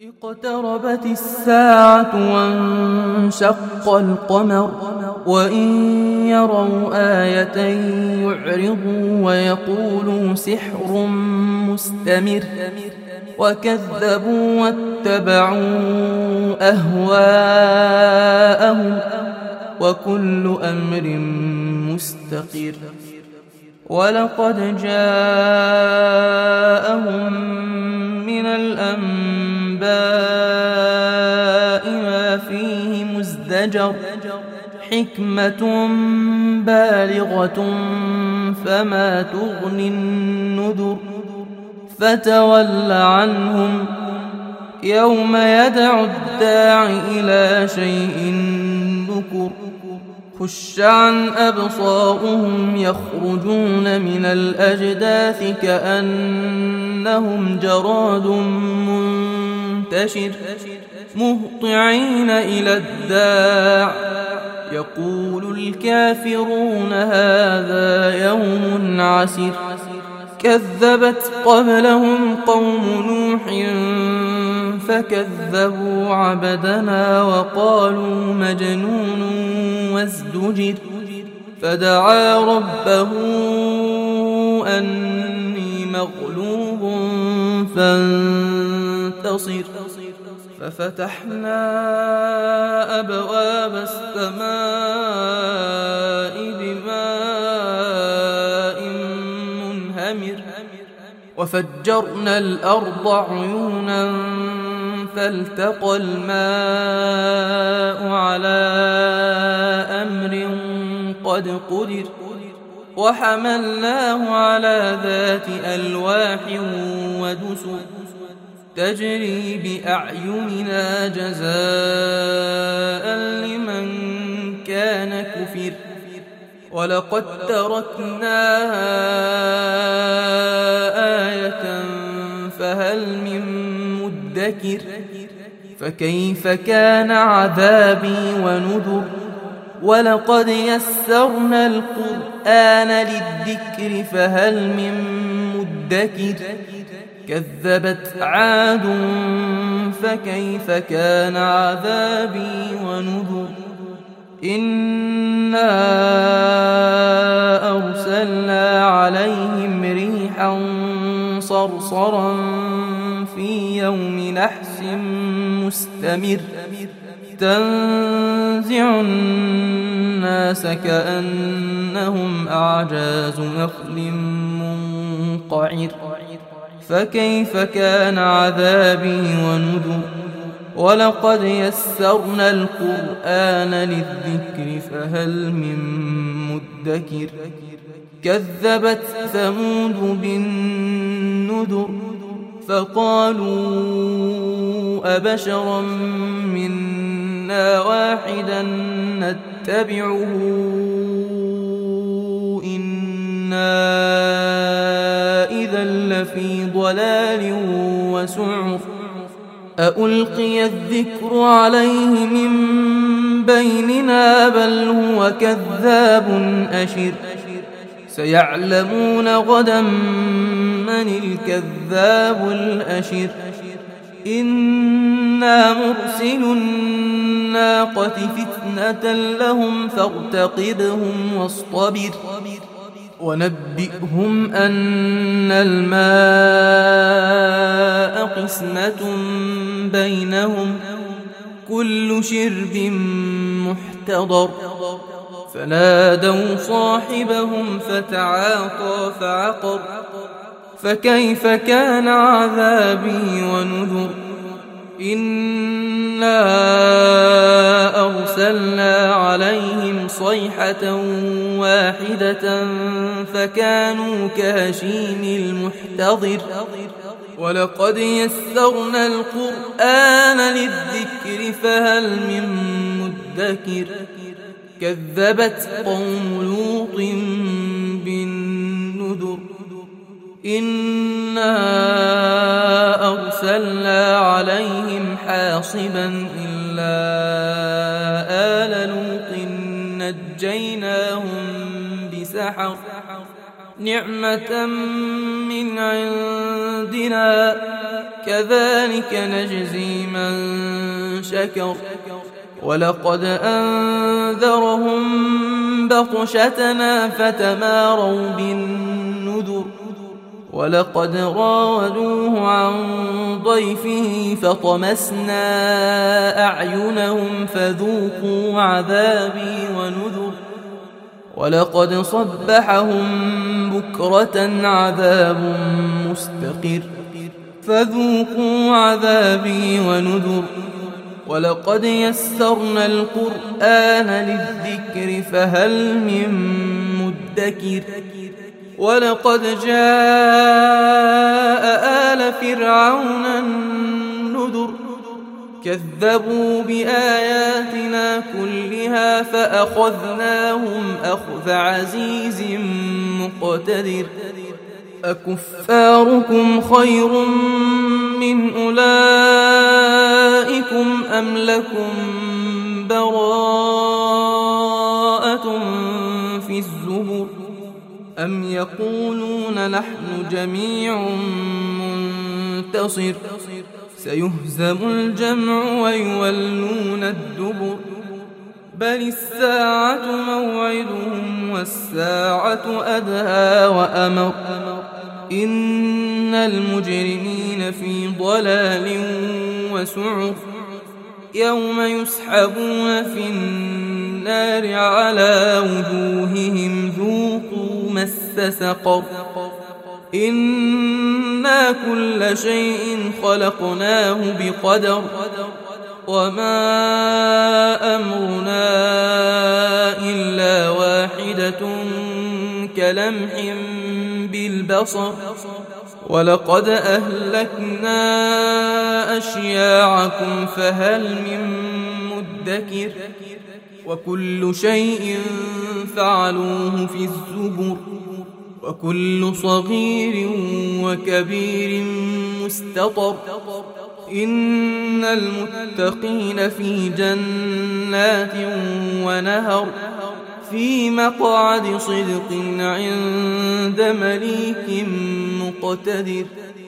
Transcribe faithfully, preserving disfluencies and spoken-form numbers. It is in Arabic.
اقتربت الساعة وانشق القمر وإن يروا آية يعرضوا ويقولوا سحر مستمر وكذبوا واتبعوا أهواءهم وكل أمر مستقر ولقد جاءهم من الأنباء ما فيه مزدجر حكمة بالغة فما تغني النذر فتول عنهم يوم يدعو الداع إلى شيء نكر خش عن أبصارهم يخرجون من الأجداث كأنهم جراد منتشر مهطعين إلى الداع يقول الكافرون هذا يوم عسر كذبت قبلهم قوم نوح فكذبوا عبدنا وقالوا مجنون وازدجر فدعا ربه أني مغلوب فانتصر ففتحنا أبواب السماء بماء منهمر وفجرنا الأرض عيونا فالتقى الماء على أمر قد قدر وحملناه على ذات ألواح ودسر تجري بأعيننا جزاء لمن كان كفر ولقد تركناها آية فهل من مدكر فكيف كان عذابي ونذر ولقد يسرنا القرآن للذكر فهل من مدكر كذبت عاد فكيف كان عذابي ونذر إنا أرسلنا عليهم ريحا صرصرا في يوم نحس مستمر تنزع الناس كأنهم أعجاز نخل منقعر فكيف كان عذابي ونذر ولقد يسرنا القرآن للذكر فهل من مدكر كذبت ثمود بالنذر فقالوا أبشرا منا واحدا نتبعه إنا إذا لفي ضلال وسعر أألقي الذكر عليه من بيننا بل هو كذاب أشر سيعلمون غدا من الكذاب الأشر إنا مرسل الناقة فتنة لهم فارتقبهم واصطبر ونبئهم أن الماء قسمة بينهم كل شرب محتضر فنادوا صاحبهم فتعاطى فعقر فكيف كان عذابي ونذر إنا أرسلنا عليهم صيحة واحدة فكانوا كهشيم المحتضر ولقد يسرنا القرآن للذكر فهل من مدكر كذبت قوم لوط بالنذر إنا أرسلنا عليهم حاصبا إلا آل لوط نجيناهم بسحر نعمة من عندنا كذلك نجزي من شكر ولقد أنذرهم بطشتنا فتماروا بالنذر ولقد راودوه عن ضيفه فطمسنا أعينهم فذوقوا عذابي ونذر ولقد صبحهم بكرة عذاب مستقر فذوقوا عذابي ونذر ولقد يسرنا القرآن للذكر فهل من مدكر ولقد جاء آل فرعون النذر كذبوا بآياتنا كلها فأخذناهم أخذ عزيز مقتدر أكفاركم خير من أولئكم أم لكم براءة في الزبر أم يقولون نحن جميع منتصر سيهزم الجمع ويولون الدبر بل الساعة موعدهم والساعة أدهى وأمر إن المجرمين في ضلال وسعر يوم يسحبون في النار على وجوههم ذوقوا مس سقر إنا كل شيء خلقناه بقدر وما أمرنا إلا واحدة كلمح بالبصر ولقد أهلكنا أشياعكم فهل من مدكر وكل شيء فعلوه في الزبر وكل صغير وكبير مستطر إن المتقين في جنات ونهر في مقعد صدق عند مليك مقتدر